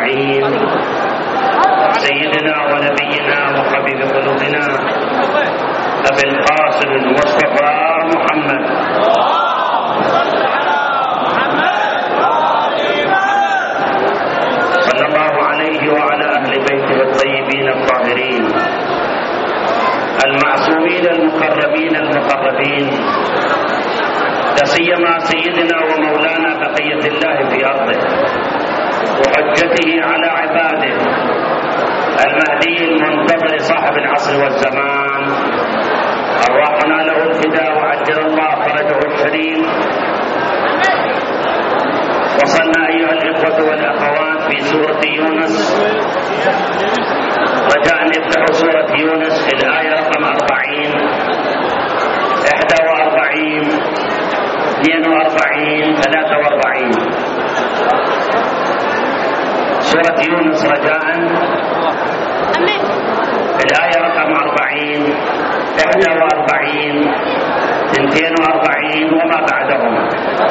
أجمعين، سيدنا ونبينا وحبيب قلوبنا أبي القاسم المصطفى محمد صلى الله عليه وعلى أهل بيته الطيبين الطاهرين المعصومين المقربين المقربين، لا سيما سيدنا ومولانا بقية الله في أرضه وحجته على عباده المهدي المنتظر صاحب العصر والزمان، أرواحنا له الفداء وعجل الله فرجه الشريف. وصلنا أيها الإخوة والأخوات في سورة يونس، رجاء نفتح سورة يونس الآية رقم 40 41 42 43. سورة يونس رجاء الآية رقم 40 41 42 وما بعدهما.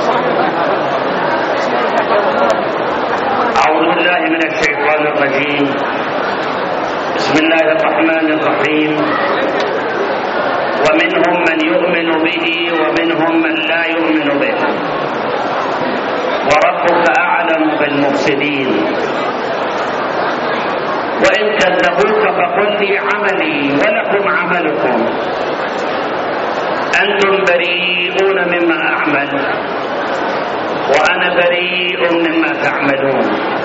أعوذ بالله من الشيطان الرجيم، بسم الله الرحمن الرحيم. ومنهم من يؤمن به ومنهم من لا يؤمن به وربك أعلم بالمفسدين. وإن كذبوك فقل لي عملي ولكم عملكم أنتم بريئون مما أعمل وأنا بريء مما تعملون.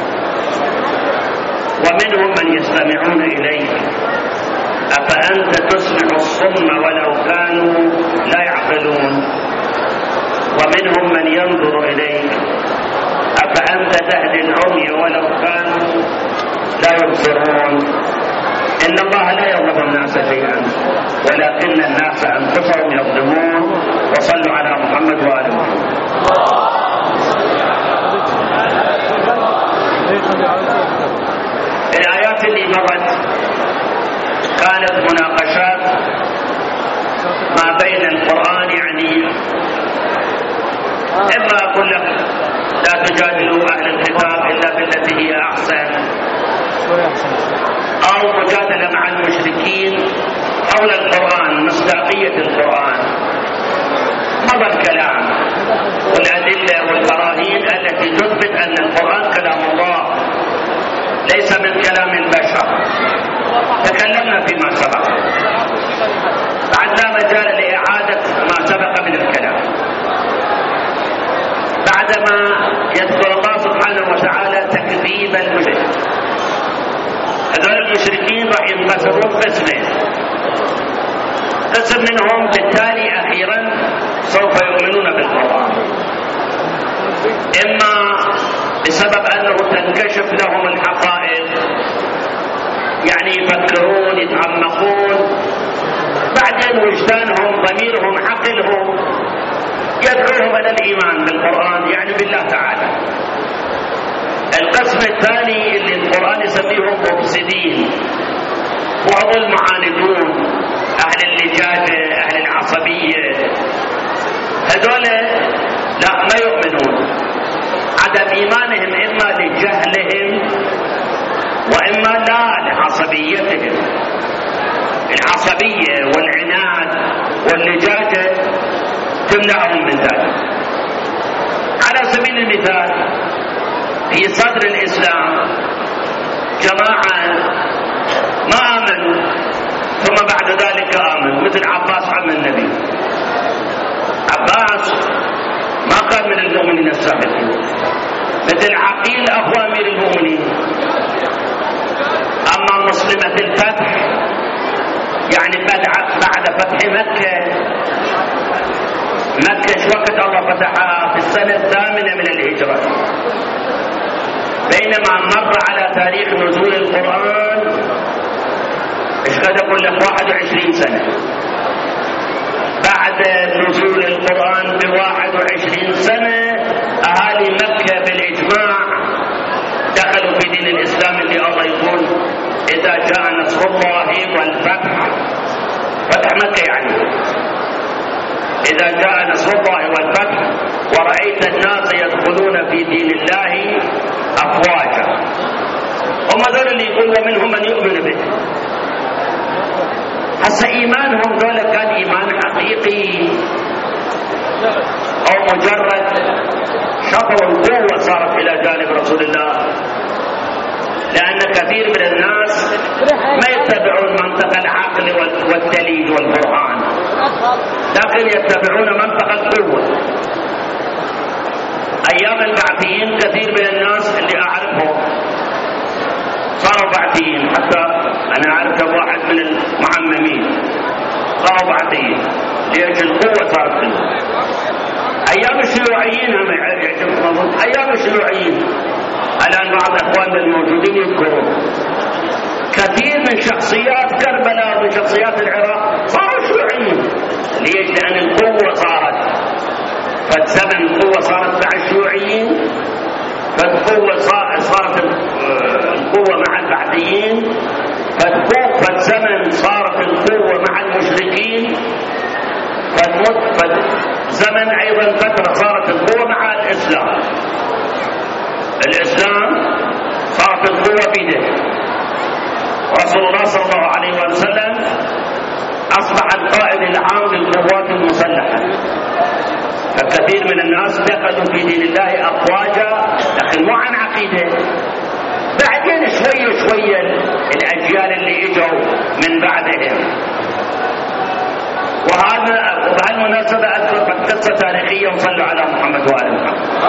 ومنهم من يستمعون إليك أفأنت تسمع الصم ولو كانوا لا يعقلون. ومنهم من ينظر إليك أفأنت تهدي العمي ولو كانوا لا يبصرون. إن الله لا يظلم الناس شيئا ولكن الناس أنفسهم يظلمون. وصلوا على محمد وآل محمد. الآيات اللي مرت كانت مناقشات ما بين القرآن، يعني إما أقول لك لا تجادلوا أهل الكتاب إلا بالتي هي أحسن، أو مجادلة مع المشركين حول القرآن، مصداقية القرآن. مضى الكلام والأدلة والبراهين التي تثبت أن القرآن كلام الله ليس من كلام البشر. تكلمنا فيما سبق، بعد لا مجال لإعادة ما سبق من الكلام. بعدما يذكر الله سبحانه وتعالى تكذيب المشرك، هذول المشركين راح ينقسمون قسمين. قسم منهم بالتالي أخيرا سوف يؤمنون بالقرآن، إما بسبب أنه تنكشف لهم الحقائق، يعني يفكرون يتعمقون، بعدين وجدانهم ضميرهم عقلهم يدعوهم إلى الإيمان بالقرآن، يعني بالله تعالى. القسم الثاني اللي القرآن يسميهم مفسدين، وهم المعاندون، أهل اللجاجة، أهل العصبية. هذول لا ما يؤمنون. عدم إيمانهم إما لجهلهم وإما لا لعصبيتهم. العصبية والعناد واللجاجة تمنعهم من ذلك. على سبيل المثال في صدر الإسلام جماعة ما آمنوا ثم بعد ذلك آمنوا، مثل عباس عم النبي. عباس ما كان من المؤمنين السابقين، مثل عقيل أخو أمير المؤمنين. أما مسلمة الفتح، يعني بعد فتح مكة شو وقت الله فتحها؟ في السنة 8 من الهجرة، بينما مر على تاريخ نزول القرآن ايش قد اقول لك 21 سنة. بعد نزول القرآن ب21 سنة أهالي مكة بالإجماع دخلوا في دين الإسلام، اللي الله يقول إذا جاء نصر الله والفتح، فتح مكة يعني إذا جاء نصر الله والفتح ورأيت الناس يدخلون في دين الله أفواجا. هذول اللي يقول ومنهم من يؤمن به. هسه إيمانهم دول كان إيمان حقيقي أو مجرد شطر القوة صارت إلى جانب رسول الله؟ لأن كثير من الناس ما يتبعون منطق العقل والدليل والبرهان، لكن يتبعون منطق القوة. أيام البعثيين كثير من الناس اللي أعرفهم صاروا بعثيين، حتى أنا أعرف واحد من المعممين صاروا بعثيين. ليش؟ القوة صارت لهم. أيام الشيوعيين هم يعجبهم، أيام الشيوعيين الآن بعض أخواننا الموجودين يذكرون كثير من شخصيات كربلاء ومن شخصيات العراق صاروا شيوعيين. ليش؟ لأن القوة صارت، فالزمن القوة صارت مع الشيوعيين، فالقوة صارت القوة مع البعثيين، فالزمن صارت القوة مع المشركين، فالزمن أيضا فترة صارت القوة مع الإسلام. الإسلام صارت القوة بيده. رسول الله صلى الله عليه وسلم أصبح القائد العام للقوات المسلحة، فكثير من الناس دخلوا في دين الله أفواجا، لكن مو عن عقيدة. بعدين شوية شوية الأجيال اللي اجوا من بعدهم. وبهالمناسبة أذكر قصة تاريخية، وصلوا على محمد وآل محمد.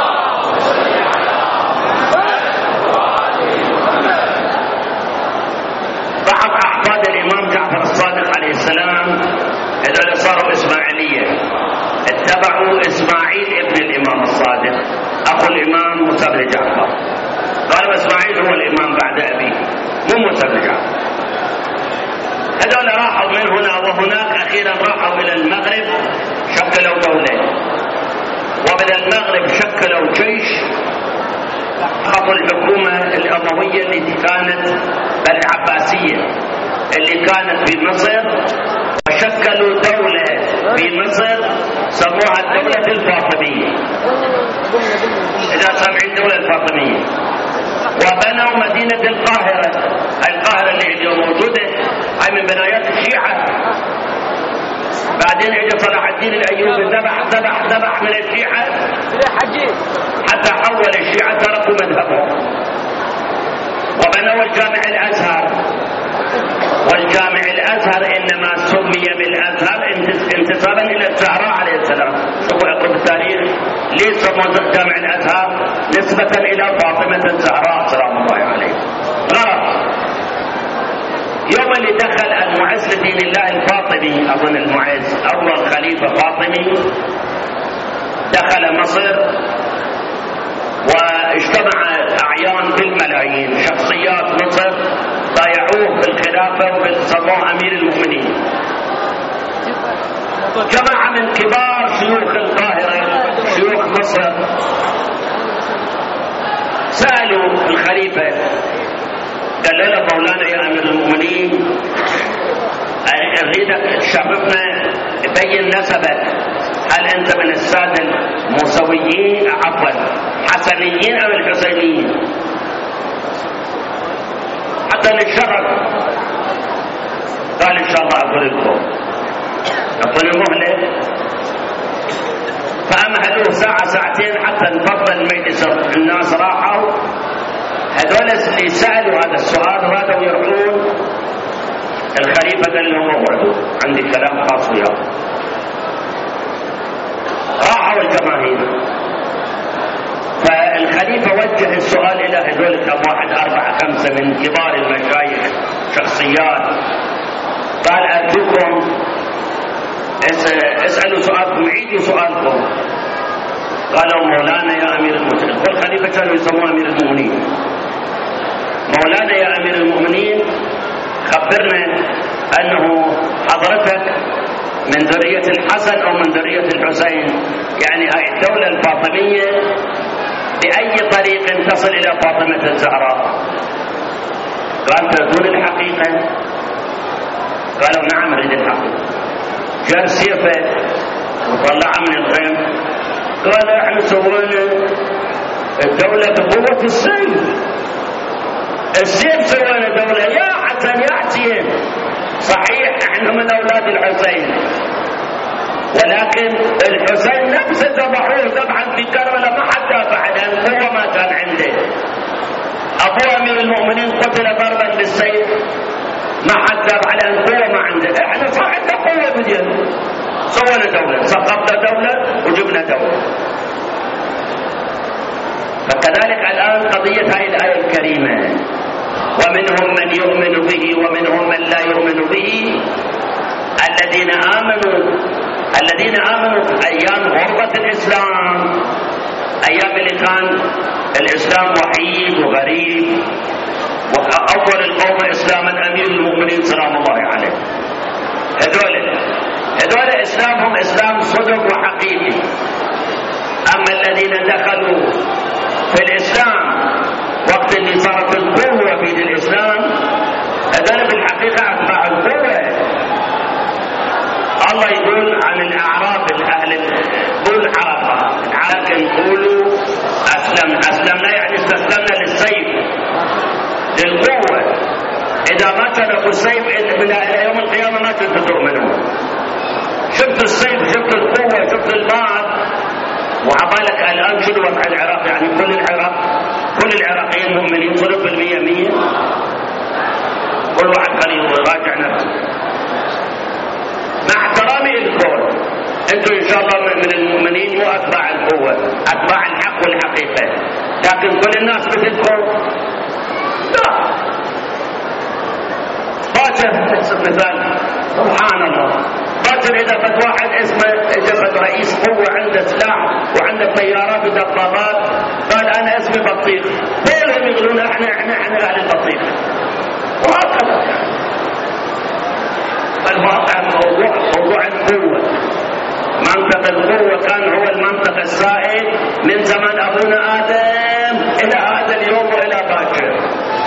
بعض أحفاد الإمام جعفر الصادق عليه السلام هذول صاروا إسماعيلية، اتبعوا إسماعيل ابن الإمام الصادق أخو الإمام موسى بن جعفر. قالوا إسماعيل هو الإمام بعد أبيه، مو موسى بن جعفر. هذول راحوا من هنا وهناك، أخيرا راحوا إلى المغرب، شكلوا دولة، ومن المغرب شكلوا جيش، خطوا الحكومة الأموية اللي كانت العباسية اللي كانت في مصر، وشكلوا دولة في مصر سموها الدولة الفاطمية. إذا سمعوا الدولة الفاطمية، وبنوا مدينة القاهرة. اللي اليوم موجودة هاي من بنايات الشيعة. بعدين اجى صلاح الدين الأيوبي ذبح من الشيعة حتى حول الشيعة، تركوا مذهبهم، وبنوا الجامع الأزهر. والجامع الأزهر إنما سمي بالأزهر انتسابا إلى الزهراء عليه السلام. شوفوا اقرأوا التاريخ، ليه سموا جامع الأزهر؟ نسبة إلى فاطمة الزهراء سلام الله عليه. غلط. يوم اللي دخل المعز لدين الله الفاطمي، أظن المعز أول خليفة فاطمي، دخل مصر واجتمع أعيان بالملايين، شخصيات مصر بايعوه بالخلافة وبالصدام أمير المؤمنين. جماعة من كبار شيوخ القاهرة، شيوخ مصر، سألوا الخليفة، قال له مولانا يا أمير المؤمنين، أريدك تشرفنا، تبين نسبك، هل أنت من السادة الموسويين حسنيين أو الحسينيين؟ حتى للشرف. قال إن شاء الله أقول لكم، أقول مهلة. فأمهلوه ساعة ساعتين حتى انفض المجلس، الناس راحوا. هذول اللي سألوا هذا السؤال رادوا يرجون. الخليفة قال لهم اقعدوا، عندي كلام خاص وياهم. راحوا الجماهير، فالخليفة وجه السؤال إلى هذول كم واحد، 4 5 من كبار المشايخ، شخصيات. قال أرجوكم اسألوا سؤالكم، عيدوا سؤالكم. قالوا مولانا يا أمير المؤمنين، والخليفة كانوا يسموه أمير المؤمنين. مولانا يا أمير المؤمنين، خبرنا أنه حضرتك من ذرية الحسن أو من ذرية الحسين، يعني هاي الدولة الفاطمية بأي طريق تصل إلى فاطمة الزهراء؟ قال تردون الحقيقة؟ قالوا نعم نريد الحقيقة. جاب سيفه وطلعها من الغيم، قال احنا سوينا الدولة بقوة السيف، السيف سوينا دولة يا حسن يا حسين. صحيح احنا من اولاد الحسين، ولكن الحسين نفسه ذبحوه ذبحا في كربلاء ما حد دافع لان القوة ما كان عنده. ابو امير المؤمنين قتل ضربا بالسيف ما حد دافع لان القوة ما عنده. احنا صار عندنا قوة بدينا سوينا دولة، سقطنا دولة وجبنا دولة. فكذلك الآن قضية هذه الآية الكريمة، ومنهم من يؤمن به ومنهم من لا يؤمن به. الذين آمنوا في أيام غربة الإسلام، أيام اللي كان الإسلام وحيد وغريب، وأول القوم إسلاما أمير المؤمنين سلام الله عليه. هذول إسلامهم إسلام صدق وحقيقي. أما الذين دخلوا في الإسلام وقت اللي صارت القوة في الإسلام، هذول في الحقيقة أتباع القوة. الله يقول عن الأعراب الأهل قل عرفها، لكن قولوا أسلمنا يعني استسلمنا للسيف للقوة. إذا ما تركوا السيف إلى يوم القيامة ما تؤمنون. شفت السيف، شفت القوة، شفت المال، وعبالك الآن شنو وضع العراق؟ يعني كل العراقيين مؤمنين صدق بالمية مية. كل واحد خليه يراجع نفسه مع احترامي للكل. انتم ان شاء الله من المؤمنين مو اتباع القوة، اتباع الحق والحقيقة، لكن كل الناس مثلكم لا. باكر مثال سبحان الله، باكر اذا فت واحد اسمه جبت رئيس قوة عنده سلاح وعنده طيارات ودبابات، قال انا اسمي بطيخ، كلهم يقولون احنا اهل البطيخ. وهكذا الواقع موضوع القوة. منطق القوة كان هو المنطق السائد من زمن ابونا ادم الى هذا اليوم والى باكر،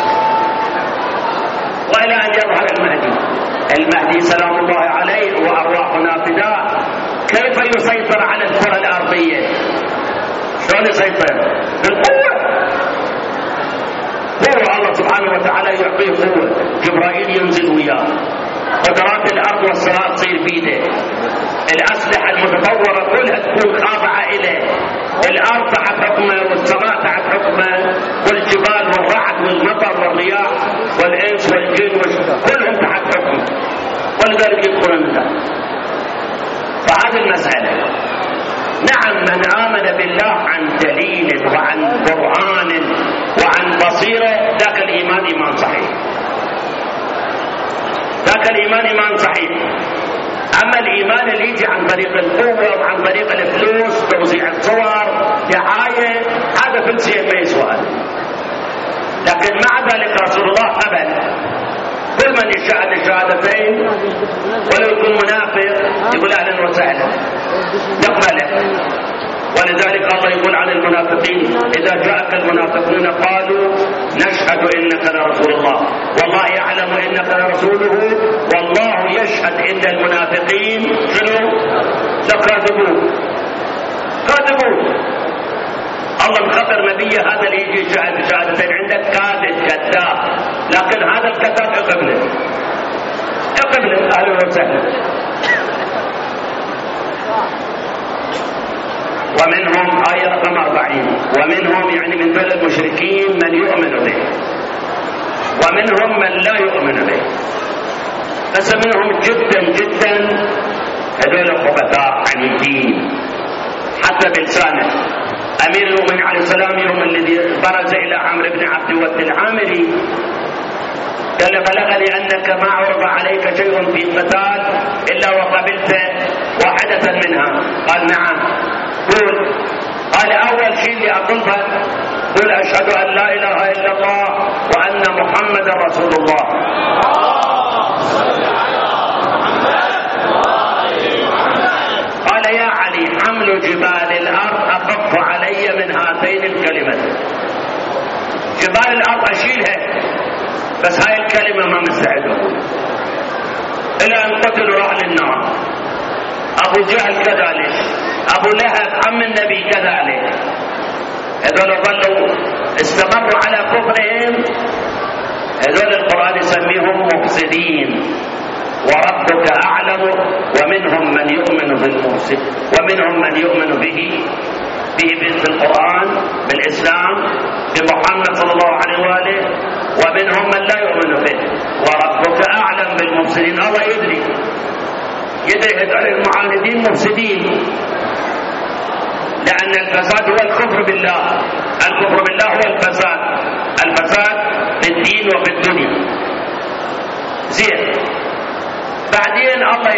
والى ان يظهر المهدي سلام الله عليه وارواحنا فداه. كيف يسيطر على الكرة الارضية؟ شلون يسيطر؟ بالقوة. قوة الله سبحانه وتعالى يعطيه قوة، جبرائيل ينزل وياه، قدرات الارض والسماء تصير بيده، الاسلحة المتطورة كلها تكون خاضعة اليه، الارض تحت حكمه والسماء تحت حكمه، والجبال والرعد والمطر والرياح والانس والجن كلهم تحت حكمه، ولذلك يدخلون النار. فهذه المسألة نعم، من آمن بالله عن دليل وعن قرآن وعن بصيرة ذاك الإيمان إيمان صحيح، ذاك الإيمان إيمان صحيح. أما الإيمان اللي يجي عن طريق القوة وعن طريق الفلوس، توزيع الصور، دعاية، هذا كل شيء ما يسوى. لكن مع ذلك رسول الله قبل كل من يشهد الشهادتين ولو يكون منافق يقول أهلا وسهلا يقبله. ولذلك الله يقول عن المنافقين إذا جاءك المنافقون قالوا نشهد إنك لرسول الله والله يعلم إنك لرسوله والله يشهد إن المنافقين شنو؟ لكاذبون. كاذبون. الله مخبر نبيه هذا اللي يجي شهادتين عندك كاذب كذاب، لكن هذا الكذاب اقبله اهلا وسهلا. ومنهم آية رقم 40 ومنهم يعني من دول المشركين من يؤمن به ومنهم من لا يؤمن به. بس منهم جدا هذول خبثاء عنيدين حتى بلسانه. أمير المؤمنين عليه السلام يوم الذي برز إلى عمرو بن عبد الود العامري قال بلغني أنك ما عرض عليك شيء في قتال إلا وقبلت واحدة منها. قال نعم. قال أول شيء اللي أقوله قل أشهد أن لا إله إلا الله وأن محمد رسول الله. قال يا علي حمل جبال الأرض أخف علي من هاتين الكلمتين. جبال الأرض أشيلها بس هاي الكلمة ما مستعد إلى أن قتلوا راح للنار. أبو جهل كذلك، أبو لهب عم النبي كذلك. هذول ظلوا استمروا على كفرهم هذول القرآن يسميهم مفسدين. وربك أعلم. ومنهم من يؤمن بالمفسد، ومنهم من يؤمن به بالقرآن، بالإسلام، بمحمد صلى الله عليه وآله، ومنهم من لا يؤمن به. وربك أعلم بالمفسدين. الله يدري هذول المعاندين مفسدين، لأن الفساد هو الكفر بالله. الكفر بالله هو الفساد. الفساد في الدين وفي الدنيا. زين. بعدين الله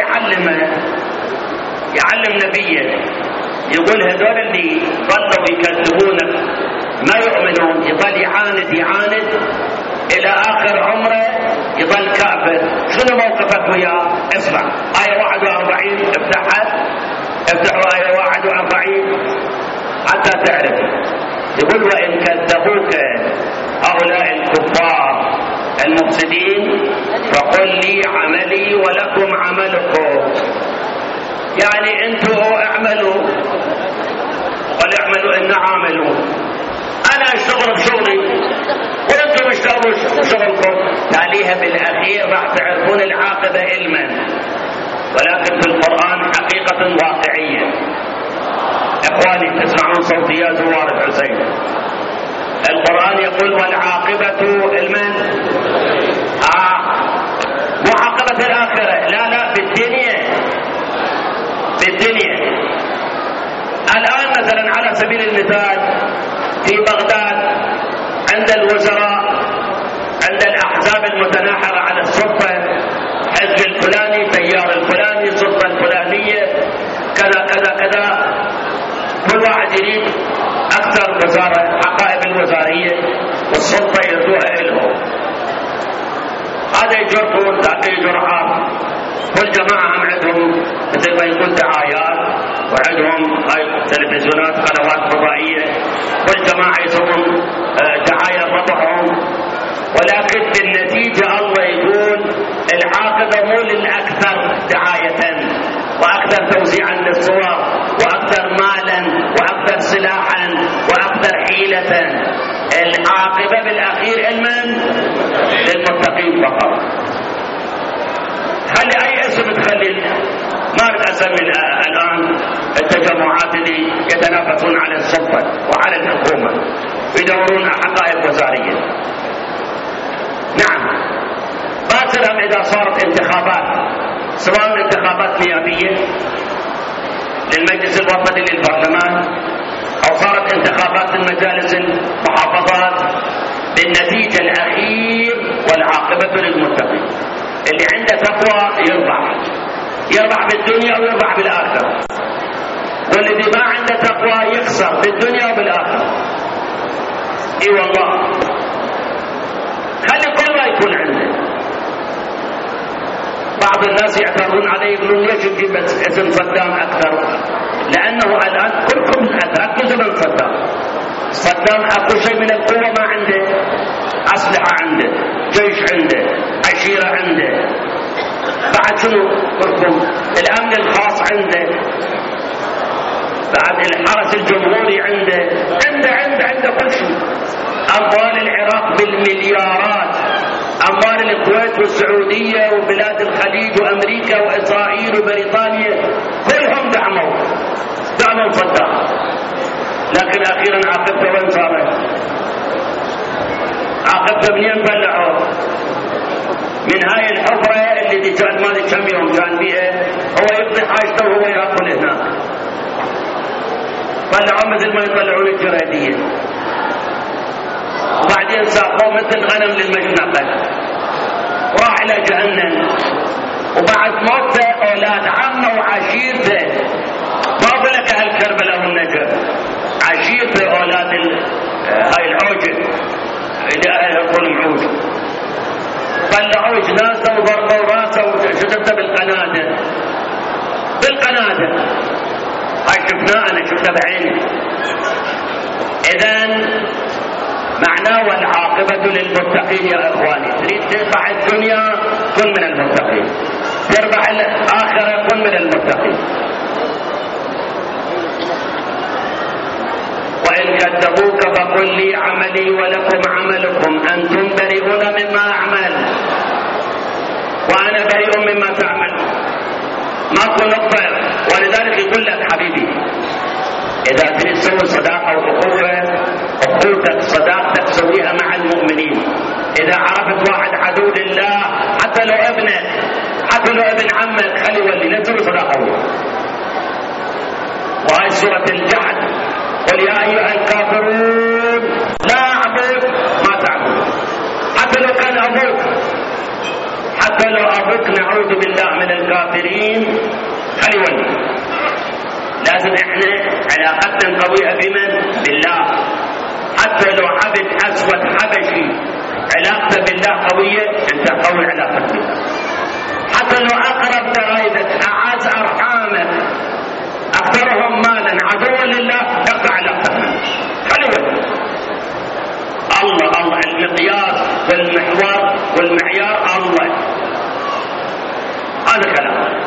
يعلم نبيه، يقول هذول اللي ظلوا يكذبونك ما يؤمنون، يظل يعاند إلى آخر عمره، يظل كافر. شنو موقفك وياه؟ اسمع آية 41، افتحوا آية 41 حتى تعرف. يقول وإن كذبوك هؤلاء الكفار المفسدين فقل لي عملي ولكم عملكم. يعني انتوا اعملوا قل اعملوا ان عاملوا، انا اشتغل بشغلي وانتم اشتغلوا بشغلكم. تاليها بالاخير راح تعرفون العاقبه علما، ولكن في القران حقيقه واقعيه. اخواني تسمعون صوتيات زوار حسين، القرآن يقول والعاقبة لمن؟ مو عاقبة الآخرة، لا في الدنيا. الآن مثلا على سبيل المثال في بغداد عند الوزراء، عند الأحزاب المتناحرة على السلطة، حزب الفلاني، تيار الفلاني، السلطة الفلانية، كذا كذا كذا، كل واحد يريد أكثر وزارة، حقائب الوزارية والسلطة يردوها إلهم. هذا يجرون ذاك يجرعات. كل جماعة هم عندهم مثل ما يقول دعايات، وعندهم هاي تلفزيونات، قنوات فضائية، كل جماعة يسوون دعاية ربعهم. ولكن في النتيجة الله يقول العاقبة مو للأكثر دعاية وأكثر توزيعا للصور وأكثر مالا وأكثر سلاحا وأكثر حيلة. العاقبة بالأخير لمن؟ للمتقين فقط. خلي أي اسم تخلي، ما أريد أسمي الآن التجمعات اللي يتنافسون على السلطة وعلى الحكومة يدورون حقائب وزارية. نعم، باكر إذا صارت انتخابات، سواء انتخابات نيابية للمجلس الوطني للبرلمان أو صارت انتخابات المجالس المحافظات، بالنتيجة الأخير والعاقبة للمتقين. اللي عنده تقوى يربح بالدنيا ويربح بالآخرة، والذي ما عنده تقوى يخسر بالدنيا وبالآخرة. اي والله، خلي كل ما يكون عنده. بعض الناس يعترضون عليه يقولون ليش تجيب اسم صدام اكثر؟ لانه الان كلكم ركزوا من صدام اكو شيء من القوه ما عنده، اسلحه عنده، جيش عنده، عشيره عنده، بعد شنو كلكم الامن الخاص عنده، بعد الحرس الجمهوري عنده كل شيء. اموال العراق بالمليارات، أموال الكويت والسعودية وبلاد الخليج وأمريكا وإسرائيل وبريطانيا كلهم دعموا صدام. لكن أخيرا عاقبته وين صارت؟ عاقبته منين بلعوا؟ من هاي الحفرة اللي كان مالي كم يوم كان بيها، هو يقضي حاجته وهو يأكل هناك. طلعوا مثل ما يطلعون الجرادية، وبعدين ساقوه مثل غنم للمجنقة وراح إلى جهنم. وبعد موته أولاد عمه وعشيرته، ما بلك أهل كربلاء والنجف، عشيرته أولاد هاي العوجة اللي أهلها يقول معوج، طلعوا جنازته وضربوا راسه وشدته بالقنادة. هاي شفناه، أنا شفته بعيني. إذن معناه والعاقبة للمتقين يا إخواني. تريد تربح الدنيا كن من المتقين، تربح الآخرة كن من المتقين. وإن كذبوك فقل لي عملي ولكم عملكم أنتم بريئون مما ماكو نقطة. ولذلك يقول لك حبيبي إذا تريد تسوي صداقة وأخوة، أخوتك صداقتك سويها مع المؤمنين. إذا عرفت واحد عدو لله حتى لو ابنك، حتى لو ابن عمك، خلي يولي، لا تسوي صداقة وياه. وهي سورة الجحد، قل يا أيها الكافرون لا أعبد ما تعبدون. حتى لو كان أبوك، حتى لو أبوك، نعوذ بالله من الكافرين، خلي يولي. لازم احنا علاقتنا قوية بمن؟ بالله. حتى لو عبد أسود حبشي علاقته بالله قوية، انت قوي علاقتك بالله. حتى لو أقرب قرايبك، أعز أرحامك، أكثرهم مالا، عدوا لله، اقطع علاقتك منه. خلي الله المقياس والمحور والمعيار الله. هذا كلام.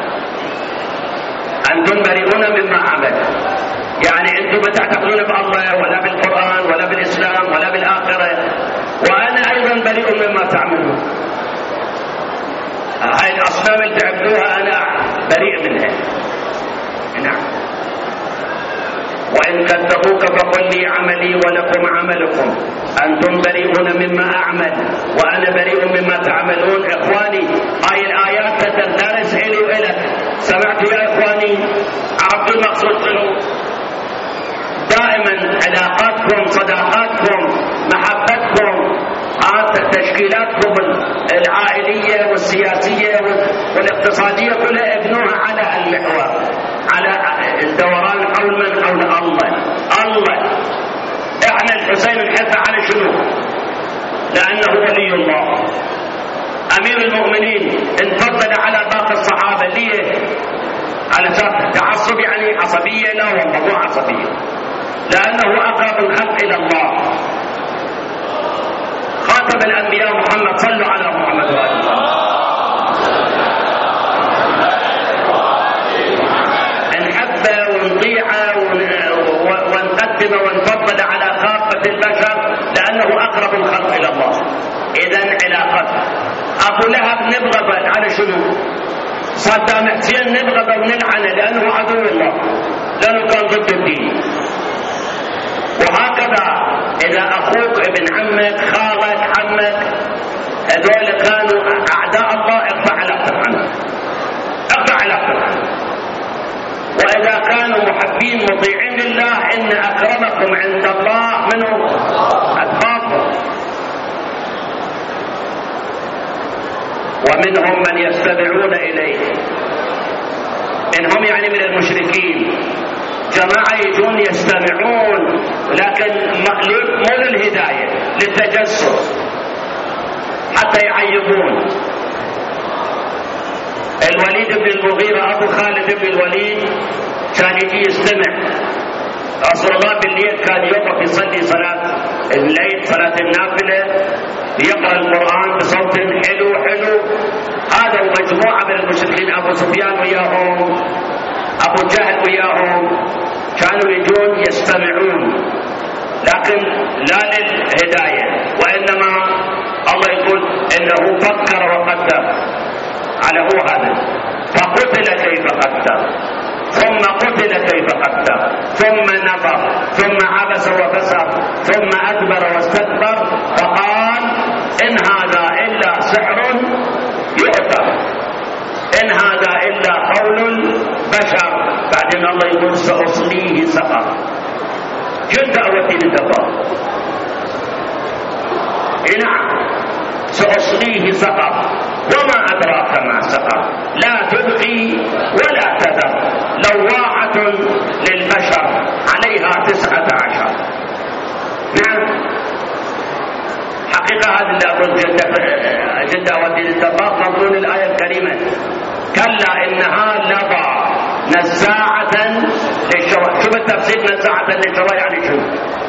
أنتم بريئون مما عمل، يعني أنتم ما تعتقدون بالله ولا بالقرآن ولا بالإسلام ولا بالآخرة، وأنا أيضا بريء مما تعملون. هاي الأصنام اللي تعبدوها أنا بريء منها. نعم. وإن كذبوك فقل لي عملي ولكم عملكم، أنتم بريئون مما أعمل وأنا بريء مما تعملون. إخواني، هاي الآيات تدرس إلي وإلك. سمعتوا يا إخواني؟ عرفتوا المقصود منه؟ دائما علاقاتكم، صداقاتكم، محبتكم، تشكيلاتكم العائلية والسياسية والاقتصادية كلها ابنوها على المحور، على الدوران حول من؟ حول الله. احنا الحسين نحبه على شنو؟ لأنه ولي الله، أمير المؤمنين، انفضل على باقي الصحابة. ليه؟ على تعصب، يعني عصبية؟ لا والله مو عصبية، لأنه أقرب الخلق إلى الله. خاتم الأنبياء محمد، صلوا على محمد وآل محمد. نحبه ونطيعه ونقدمه ونفضل على كافة البشر لأنه أقرب الخلق إلى الله. إذن علاقته. أبو لهب نبغضه على شنو؟ صدام حسين نبغضه ونلعنه لأنه عدو الله، لأنه كان ضد الدين. وهكذا إذا أخوك، ابن عمك، خالك، عمك، هذول كانوا أعداء الله، اقطع علاقتك عنه، اقطع علاقتك عنه. وإذا كانوا محبين مطيعين لله، إن أكرمكم عند الله منهم أتقاكم. ومنهم من يستمعون إليه، إنهم يعني من المشركين، جماعة يجون يستمعون، لكن مو للهداية، للتجسس، حتى يعيبون. الوليد بن المغيرة أبو خالد بن الوليد كان يجي يستمع. رسول الله بالليل كان يوقف يصلي صلاة الليل، صلاة النافلة، يقرأ القرآن بصوت حلو. هذا ومجموعة من المشركين، أبو سفيان وياهم، أبو جهل وياهم، كانوا يجون يستمعون، لكن لا للهداية، وإنما الله يقول إنه فكر وقدر. على هو هذا، فقتل كيف قدر، ثم قتل كيف قدر، ثم نظر، ثم عبس وبسر، ثم أدبر واستكبر، فقال إن هذا إلا سحر يؤثر، إن هذا إلا قول بشر. بعدين الله يقول سأصليه سقر. جلد أودي للدبار. نعم، سأصليه سقر، وما أدراك ما سقر، لا تبقي ولا تذر، لواحة للبشر، عليها 19. نعم، حقيقة هذا اللي أقول جلد أودي للدبار مضمون الآية الكريمة. كلا إنها لظى نزاعة للشوى. شوف التفسير، نزاعة للشوى يعني شو؟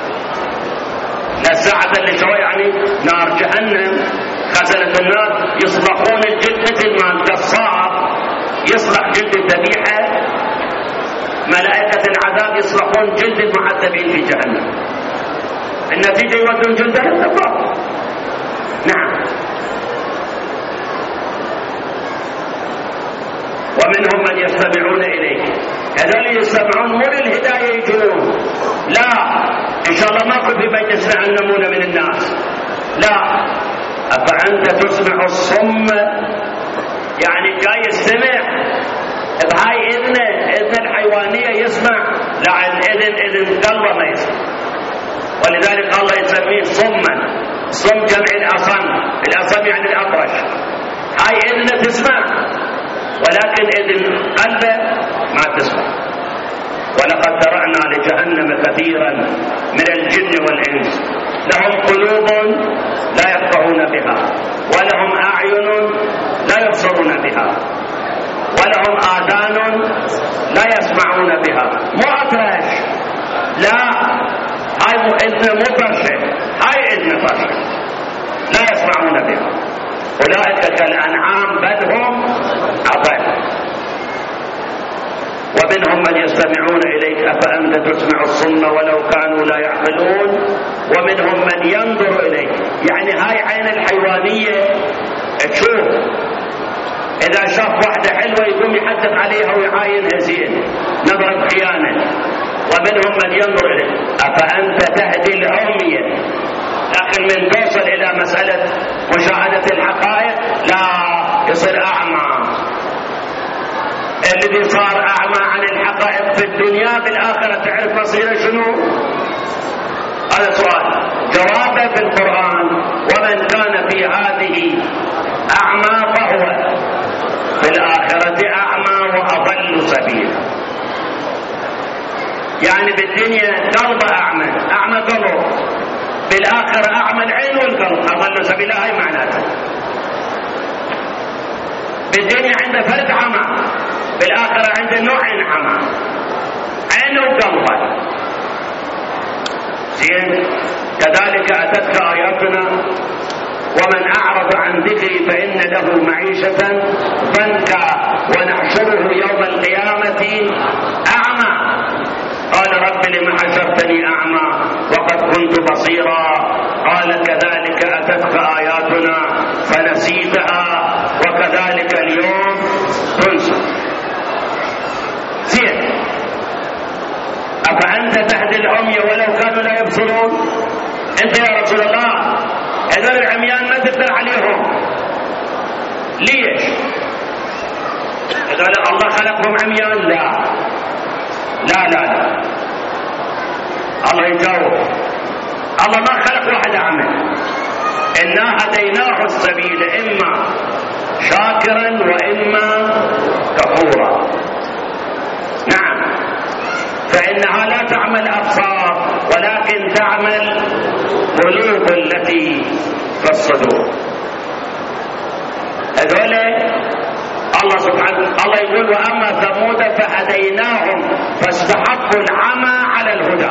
نزاعة للشوى يعني نار جهنم، خزنة النار، يصلحون الجلد مثل ما القصاب يصلح جلد الذبيحة، ملائكة العذاب يصلحون جلد المعذبين في جهنم. النتيجة يودون جلدها للدبار. نعم. ومنهم من يستمعون إليك. هذول يستمعون مو للهداية يجون، لا، إن شاء الله ماكو في مجلسنا عن نمونة من الناس، لا. أفأنت تسمع الصم، يعني جاي يستمع بهاي إذن الحيوانية يسمع، لا، الإذن قلبه ما يسمع. ولذلك الله يسميه صما. صم جمع الأصم، الأصم يعني الأطرش. هاي إذن تسمع ولكن إذن قلبه ما تسمع. ولقد ذرأنا لجهنم كثيرا من الجن والإنس لهم قلوب لا يفقهون بها ولهم أعين لا يبصرون بها ولهم آذان لا يسمعون بها. مو أطرش، لا، هاي إذن مو طرشة، هاي إذن طرشة لا يسمعون بها. أولئك كالأنعام بل هم أضل. ومنهم من يستمعون إليك أفأنت تسمع الصم ولو كانوا لا يعقلون ومنهم من ينظر إليك، يعني هاي عين الحيوانية تشوف، إذا شاف واحدة حلوة يقوم يحدث عليها ويعاينها زين، نظرة خيانة. ومنهم من ينظر إليك أفأنت تهدي العمي، لكن من توصل إلى مسألة مشاهدة الحقائق لا، يصير أعمى. الذي صار أعمى عن الحقائق في الدنيا بالآخرة تعرف مصيره شنو؟ هذا سؤال، جوابه في القرآن: ومن كان في هذه أعمى فهو في الآخرة أعمى وأضل سبيلا. يعني بالدنيا قلب أعمى قلب، بالآخرة أعمى العين والقلب أضل سبيلا. هاي معناته بالدنيا عنده فرد عمى، بالآخرة عنده نوعين عمى، عينه وقلبه. زين. كذلك أتتك آياتنا ومن أعرض عن ذكري فإن له معيشة ضنكا ونحشره يوم القيامة أعمى قال رب لم حشرتني أعمى وقد كنت بصيرا قال كذلك أتتك آياتنا فنسيتها وكذلك اليوم تنسى. زين. أفأنت تهدي العمي ولو كانوا لا يبصرون؟ أنت يا رسول الله هذول العميان ما تقدر عليهم، ليش؟ هذول الله خلقهم عميان؟ لا لا لا لا. الله يجاوب، الله ما خلق واحد أعمى، إنا هديناه السبيل إما شاكرا وإما كفورا. نعم، فإنها لا تعمى الأبصار ولكن تعمى القلوب التي في الصدور. هذول الله سبحانه الله يقول: وأما ثمود فهديناهم فاستحقوا العمى على الهدى.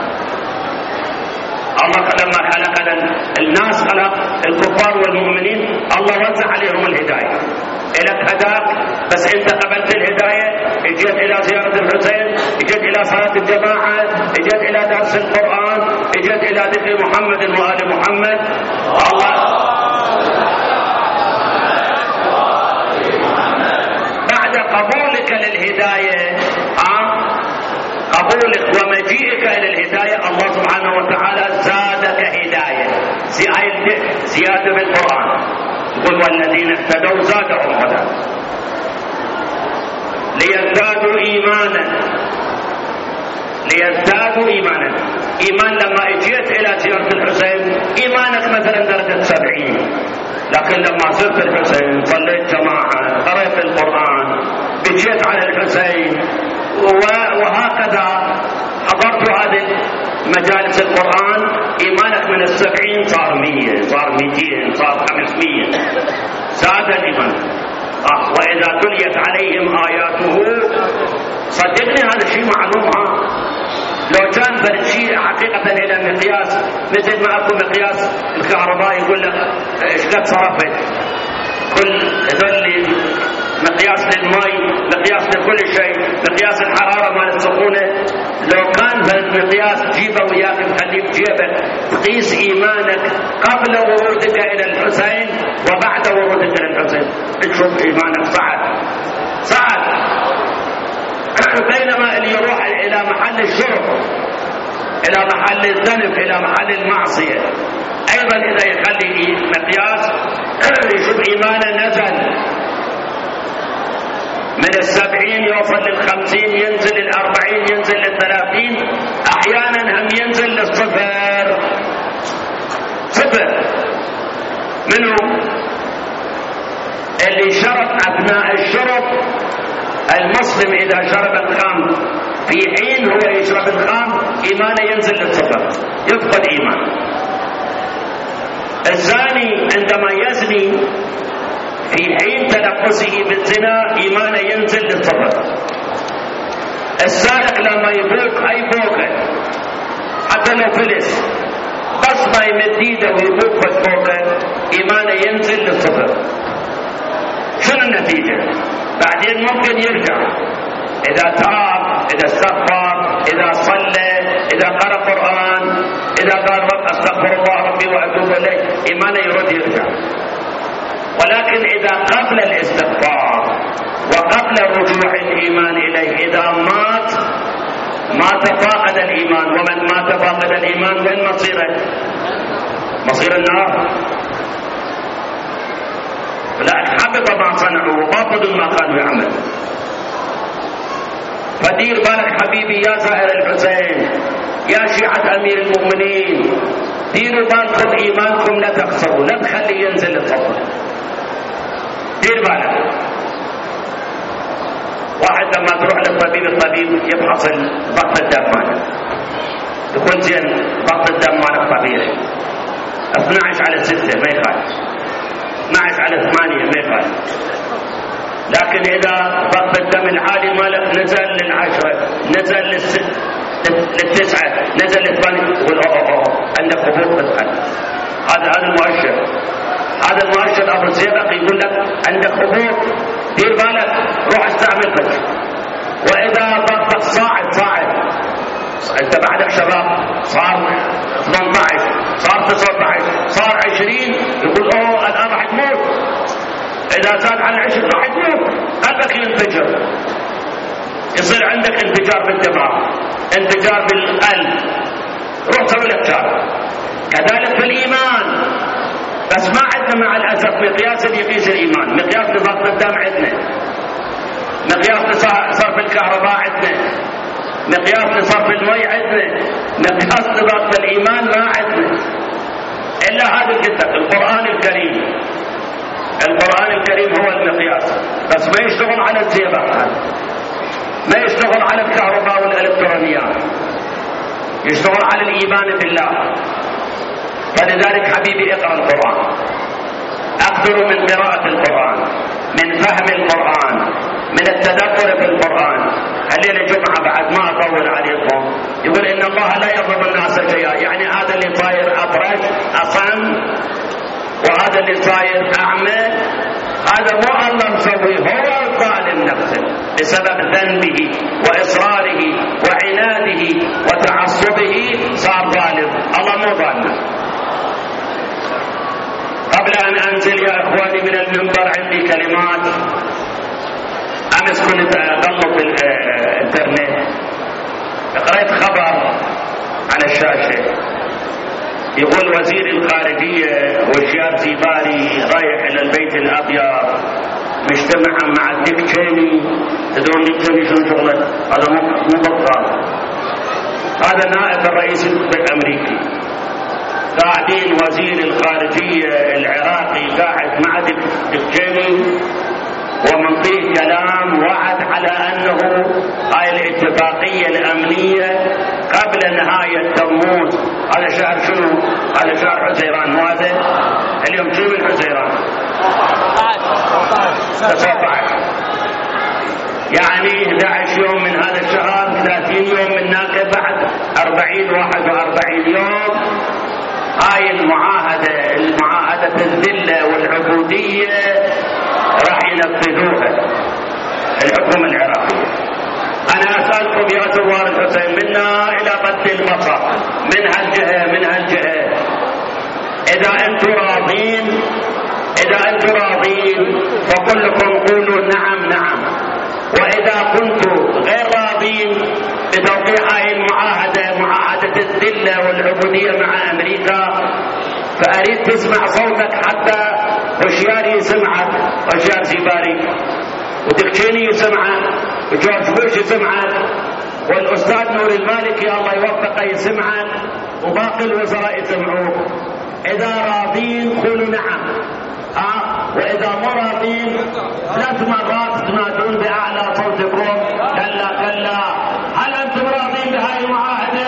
الله لما خلق الناس خلق الكفار والمؤمنين، الله وزع عليهم الهداية. إلك هداك بس أنت قبلت الهداية، اجيت إلى زيارة الحسين، اجيت إلى صلاة الجماعة، اجيت إلى درس القرآن، اجيت إلى ذكر محمد وآل محمد. الله بعد قبولك للهداية، قبولك ومجيئك إلى الهداية، الله سبحانه وتعالى زادك هداية، زيادة بالقرآن. يقول: والذين اهتدوا زادهم هدى ليزدادوا إيمانا. إيمان لما اجيت إلى زيارة الحسين إيمانك مثلا درجة 70، لكن لما صرت الحسين صليت جماعة، قرأت القرآن، بجيت على الحسين، وهكذا حضرت هذه مجالس القرآن، إيمانك من 70 صار 100، صار 200، صار 500، زاد الإيمان. وإذا تليت عليهم آياته، صدقني هذا الشيء معلوم. لو كان برشي حقيقة إلى مقياس مثل ما أكو مقياس الكهرباء يقول لك إيش قد صرفت، كل هذول مقياس للماء، مقياس لكل شيء، مقياس الحرارة مال السخونة. لو كان بالمقياس جيبه وياك مخليه بجيبك، تقيس إيمانك قبل ورودك إلى الحسين وبعد ورودك إلى الحسين، تشوف إيمانك صعد. بينما اللي يروح إلى محل الشرب، إلى محل الذنب، إلى محل المعصية، أيضا إذا يخلي مقياس يشوف إيمانه نزل من 70 يوصل 50، ينزل 40، ينزل 30، أحيانا هم ينزل للصفر. صفر. منه اللي شرب أثناء الشرب. المسلم إذا شرب الخمر في حين هو يشرب الخمر إيمانه ينزل للصفر، يفقد إيمان. الزاني عندما يزني في حين تلبسه بالزنا إيمانه ينزل للصفر. السارق لما يبوق أي بوقه حتى لو فلس، بس ما يمد ايده ويبوق بوقه إيمانه ينزل للصفر. شنو النتيجة؟ بعدين ممكن يرجع إذا تاب، إذا استغفر، إذا صلى، إذا قرأ قرآن، إذا قال أستغفر الله ربي وأتوب إليه، إيمانه يرد يرجع. ولكن إذا قبل الاستغفار وقبل رجوع الإيمان إليه إذا مات فاقد الإيمان. ومن مات فاقد الإيمان وين مصيره؟ مصير النار. لا حبط ما صنعوا وباطل ما كانوا يعمل. فدير بالك حبيبي يا زائر الحسين، يا شيعة أمير المؤمنين، ديروا بالكم إيمانكم لا تخسروا، لا تخلي ينزل الصفر. دير بالك. واحد لما تروح للطبيب، الطبيب يفحص ضغط الدم مالك، يقول زين ضغط الدم مالك طبيعي 12/6 ما يخالف، 12/8 ما يخالف. لكن إذا ضغط الدم العالي مالك نزل لل10، نزل لل9، نزل لل8، يقول أوه عندك هبوط بالقلب. هذا المؤشر، هذا المؤشر أبو الزيبق يقول لك عندك هبوط، دير بالك، روح استعمل فجر. وإذا ضغطك صاعد، أنت بعدك شباب، صار 18، صار 19، صار 20، يقول أوه الآن راح تموت. إذا زاد عن 20 راح تموت، قلبك ينفجر، يصير عندك انفجار بالدماغ، انفجار بالقلب، روح سوي لك شر. كذلك في الإيمان، بس ما عندنا مع الأسف مقياس اللي يقيس الإيمان. مقياس لضغط الدم عندنا، مقياس لصرف الكهرباء عندنا، مقياس لصرف المي عندنا، مقياس لضغط الإيمان ما عندنا إلا هذا الكتاب القرآن الكريم. القرآن الكريم هو المقياس، بس ما يشتغل على الزيبق، ما يشتغل على الكهرباء والإلكترونيات، يشتغل على الإيمان بالله. فلذلك حبيبي اقرأ القرآن، أكثر من قراءة القرآن، من فهم القرآن، من التدبر في القرآن. الليلة الجمعة بعد ما أطول عليكم يقول إن الله لا يظلم الناس شيئا، يعني هذا اللي صاير أبرش أصم وهذا اللي صاير أعمى، هذا مو الله مسويه، هو الظالم نفسه بسبب ذنبه وإصراره وعناده وتعصبه صار ظالم. الله مو ظالم. قبل أن أنزل يا إخواني من المنبر عندي كلمات. أمس كنت أقلب بالإنترنت، قرأت خبر على الشاشة يقول وزير الخارجية وشيار زيباري رايح إلى البيت الأبيض مجتمعا مع ديك تشيني. تدرون ديك تشيني شنو شغله؟ هذا مو بطال، هذا نائب الرئيس الأمريكي. قاعدين وزير الخارجية العراقي قاعد مع ديك تشيني ومنطيه كلام وعد على أنه هاي الاتفاقية الأمنية قبل نهاية تموز. هذا شهر شنو؟ هذا شهر حزيران، مو هذا؟ اليوم شنو من حزيران؟ 19. يعني 11 يوم من هذا الشهر، 30 يوم من هناك، بعد 40 41 يوم هاي المعاهدة الذلة والعبودية راح ينفذوها الحكومة العراقية. أنا أسألكم يا ثوار الحسين منا إلى قد البصر، من هالجهة إذا أنتم راضين فكلكم قولوا نعم، وإذا كنتم غير الروسية مع أمريكا، فأريد تسمع صوتك حتى هوشياري يسمعك، هوشيار زيباري، ودكتشيني يسمعك، وجورج بوش يسمعك، والأستاذ نور المالكي الله يوفقه يسمعك، وباقي الوزراء يسمعوك. إذا راضين قولوا نعم، وإذا مو راضين 3 مرات تنادون بأعلى صوتكم كلا كلا. هل أنتم راضين بهاي المعاهدة؟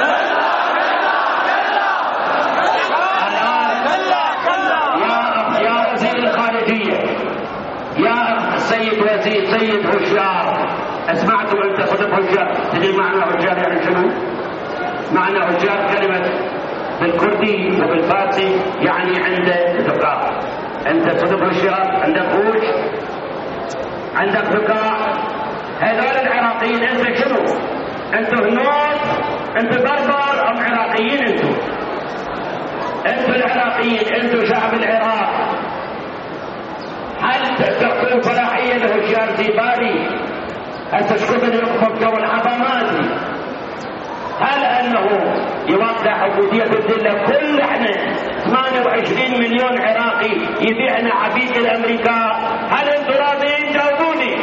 يا وزير الخارجية، يا السيد وزير سيد هوشيار، اسمعتوا انت صدق هوشيار؟ تدري معنى هوشيار يعني شنو؟ معنى هوشيار كلمة بالكردي وبالفارسي يعني عنده ذكاء. انت صدق هوشيار؟ عندك هوش؟ عندك ذكاء؟ هذول العراقيين انت شنو؟ انتوا هنود؟ انتوا بربر ام عراقيين؟ انتوا العراقيين، انتوا شعب العراق. هل تعطون صلاحية لهوشيار زيباري؟ هل تسكتون لكم جو العظمات؟ هل انه يوقع عبودية الذلة؟ كل احنا 28 مليون عراقي يبيعنا عبيد الامريكا. هل انتم راضيين؟ جاوبوني.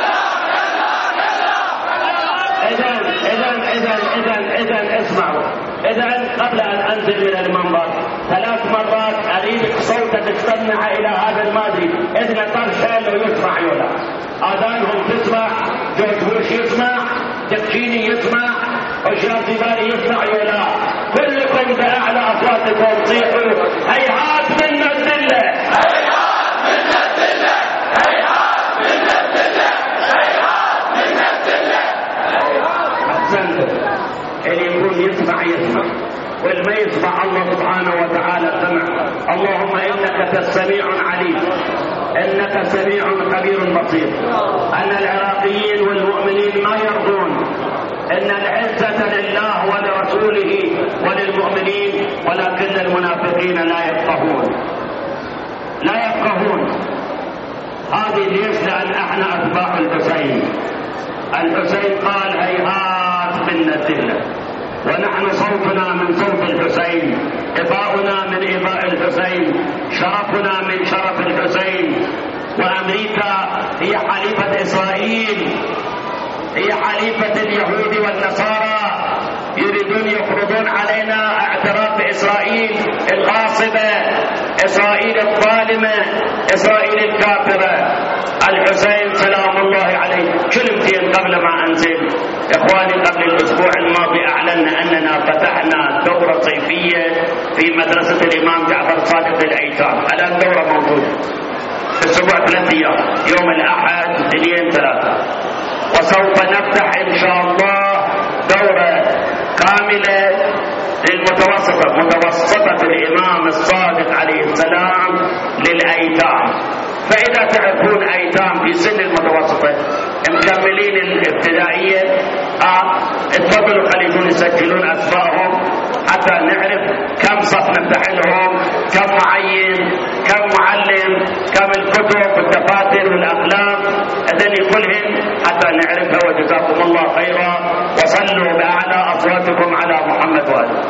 اذا اسمعوا، اذا قبل ان انزل من المنبر 3 مرات اريد صوتك تستمع الى هذا المادري. اذن طرشل ويسمع يولا، اذانهم تسمع، جورج بوش يسمع، دكتشيني يسمع، هوشيار زيباري يسمع يولا. كلكم باعلى اصواتكم صيحوا هيهات منا الذله، هيهات منا الذله، هيهات منا الذله، هيهات منا الذله. احسنتم. اللي يكون يسمع، والما يسمع الله سبحانه وتعالى سمع. اللهم انك سميع عليم، انك سميع خبير بصير. ان العراقيين والمؤمنين ما يرضون، ان العزة لله ولرسوله وللمؤمنين، ولكن المنافقين لا يفقهون. هذه ليش؟ لان احنا اتباع الحسين. الحسين قال هيهات منا الذله، ونحن صوتنا من صوت الحسين، إباؤنا من إباء الحسين، شرفنا من شرف الحسين. وأمريكا هي حليفة إسرائيل، هي حليفة اليهود والنصارى، يريدون يفرضون علينا اعتراف بإسرائيل الغاصبة، إسرائيل الظالمة، إسرائيل الكافرة. الحسين سلام الله عليه كلمتين قبل ما أنزل. إخواني، قبل الأسبوع الماضي أعلنا أننا فتحنا دورة صيفية في مدرسة الإمام جعفر صادق للأيتام. الآن دورة موجودة في الأسبوع 3 أيام، يوم الأحد 2 3، وسوف نفتح إن شاء الله دورة كاملة متوسطة الإمام الصادق عليه السلام للأيتام. فإذا تعرفون أيتام في سن المتوسطة مكملين الابتدائية، اتفضلوا خليكم يسجلون أسمائهم حتى نعرف كم صف نفتح لهم، كم معين، كم معلم، كم الكتب والدفاتر والأقلام، أذن كلهن حتى نعرفها. وجزاكم الله خيرا، وصلوا بأعلى أصواتكم على محمد وآله.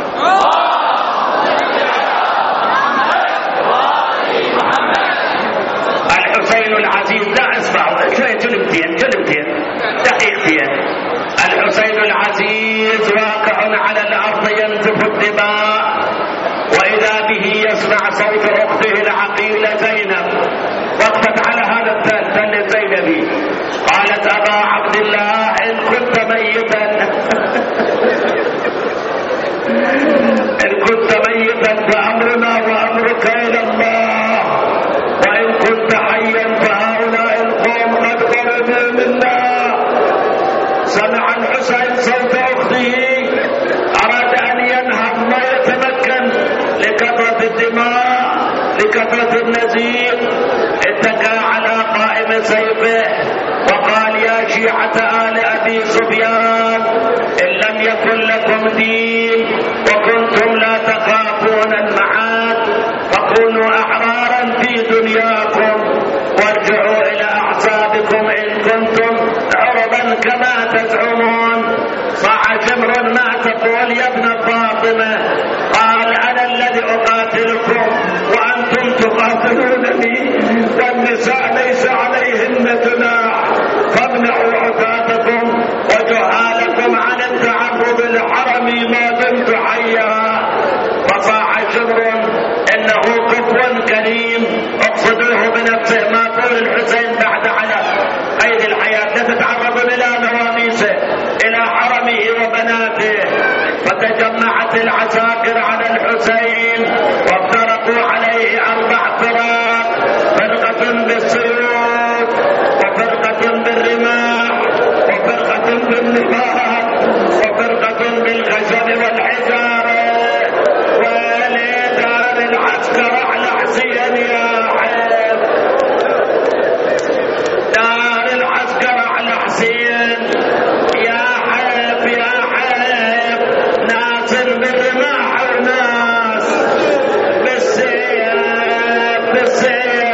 الحسين العزيز، لا اسمعوا كلمتين دقيقتين. الحسين العزيز واقع على الأرض ينزف الدماء، وإذا به يسمع صوت أخته العقيلة زينب. وقفت على هذا التل زينبي، قالت أبا عبد الله إن كنت ميتا إن كنت ميتا فأمرنا وأمرك إلى الله، وإن كنت حيا فهؤلاء القوم قد ضربوا منا. سمع الحسين صوت أخته، أراد أن ينهض ما يتمكن لكثرة الدماء، لكثرة النزيف. اتكى على قائم سيفه وقال يا شيعة آل أبي سفيان إن لم يكن لكم دين وكنتم لا تخافون المعاد فكونوا أحرارا في دنياكم وارجعوا إلى أحسابكم إن كنتم عربا كما تزعمون. صاح شمر ما تقول يا ابن فاطمة، الكريم اقصدوه بنفسه ما طول الحسين بعد على قيد الحياة تتعرض إلى نواميسه إلى حرمه وبناته. فتجمعت العساكر على الحسين وافترقوا عليه 4 فرق، فرقة بالسيوف وفرقة بالرماح وفرقة بالنفاق وفرقة بالخشب والحجارة. ولدار العسكر على حسين يا حب، دار العسكر على حسين يا حب يا حب، ناس بالرماح وناس بالسيف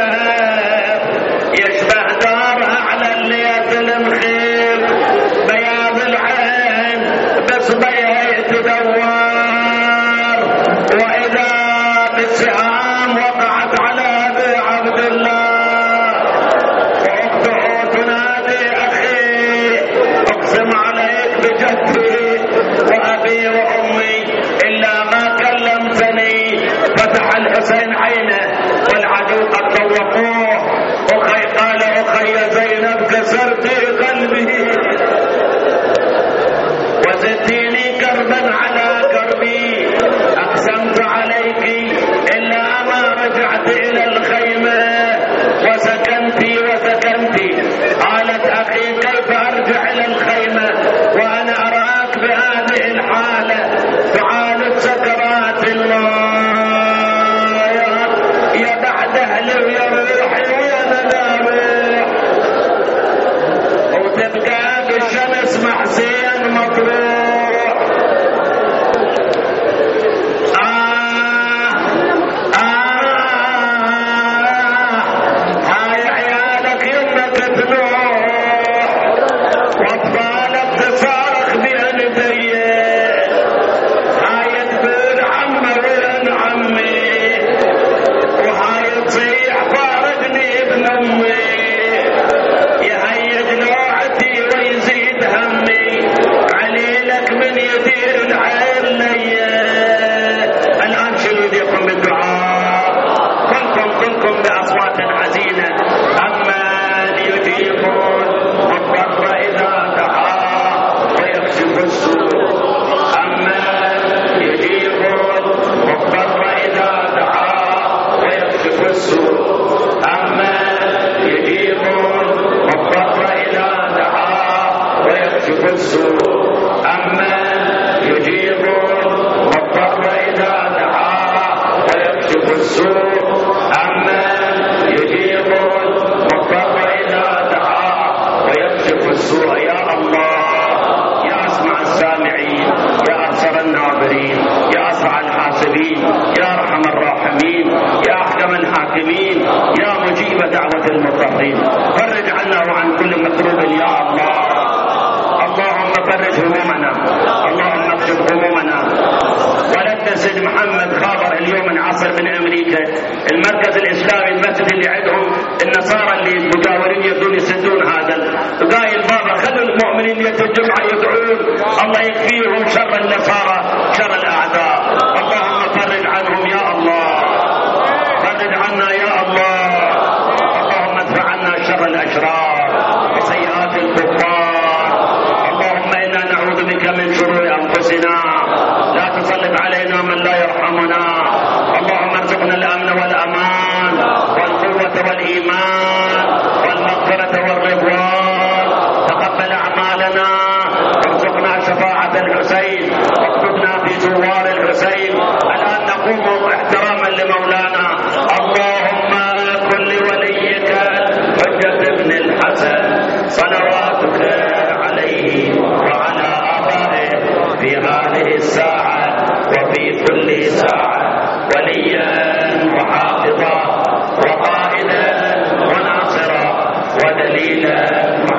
يشبه دارها على الليث المخيف، بياض العين بصبيه تدوار، وإذا بالسهام وقعت على أبي عبد الله وأخته تنادي أخي أقسم عليك بجدي وأبي وأمي إلا ما كلمتني. فتح الحسين عينه والعدو قد طوقوه. أخي قال أخي زينب كسرت قلبي وزدتيني كربا على كربي، أقسمت عليك إلا ما رجعت إلى الخيمة وسكنتي. قالت أخي كيف أرجع إلى الخيمة وأنا أراك بهذه الحالة تعالج سكرات الله، يا بعد أهلي ويا روحي ويا ننامي، وتبقى بالشمس محسين مطروح. هاي عيالك يمك تروح واطفالك تصارخ بأندية، هاي تقول عمي وين عمي، وهاي تصيح فارقني ابن امي، يهيج نوعتي ويزيد همي، عليلك من يدير العين ليا. الآن شنو يديكم بالدعاء؟ كلكم بأصوات حزينة. أمن يجيبون مضطر إذا دعاه ويكشف السوء، أمن يجيبون مضطر إذا دعاه ويكشف السوء، أمن يجيبون مضطر إذا دعاه ويكشف السوء، أمن يجيبون مضطر إذا دعاه ويكشف السوء، أمن يجيبون مضطر إذا دعاه ويكشف السوء. يا الله يا أسمع السامعين، يا أبصر الناظرين، يا أسرع الحاسبين، يا أرحم الراحمين، يا أحكم الحاكمين، يا مجيب دعوة المضطرين، فرج عنا وعن كل مكروب يا الله. اللهم فرج همومنا، اللهم اكشف همومنا. ولدنا سيد محمد خابر اليوم انعصر من امريكا، المركز الاسلامي المسجد اللي عندهم النصارى اللي مجاورين يبدون يسدون هذا، قايل بابا خلوا المؤمنين يتجمعوا يدعون الله يكفيهم شر النصارى شر الاعداء. اللهم فرج عنهم يا الله، فرج عنا يا الله. اللهم ادفع عنا شر الاشرار وسيئات الكفار. اللهم انا نعوذ بك من شرور انفسنا، لا تسلط علينا من لا يرحمنا. اللهم ارزقنا الامن والامان والقوه والايمان والمغفره والرضوان. تقبل اعمالنا، ارزقنا شفاعه الحسين واكتبنا في زوار الحسين. الان نقوم احتراما لمولانا. اللهم كن لوليك حجه ابن الحسن صلواتك عليه وعلى آبائه في هذه الساعة وفي كل ساعة وليا وحافظا وقائدا وناصرا ودليلا